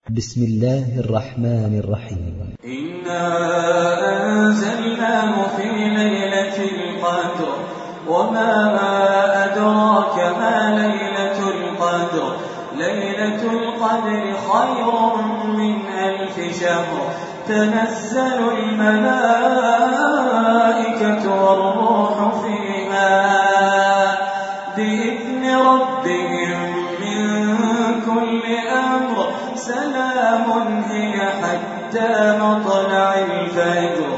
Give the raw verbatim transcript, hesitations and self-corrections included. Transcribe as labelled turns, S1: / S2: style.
S1: بسم الله الرحمن الرحيم.
S2: إنا أنزلناه في ليلة القدر وما أدراك ما ليلة القدر ليلة القدر خير من ألف شهر تنزل الملائكة والروح فيها بإذن ربهم من كل أمر سلام هي حتى مطلع الفجر.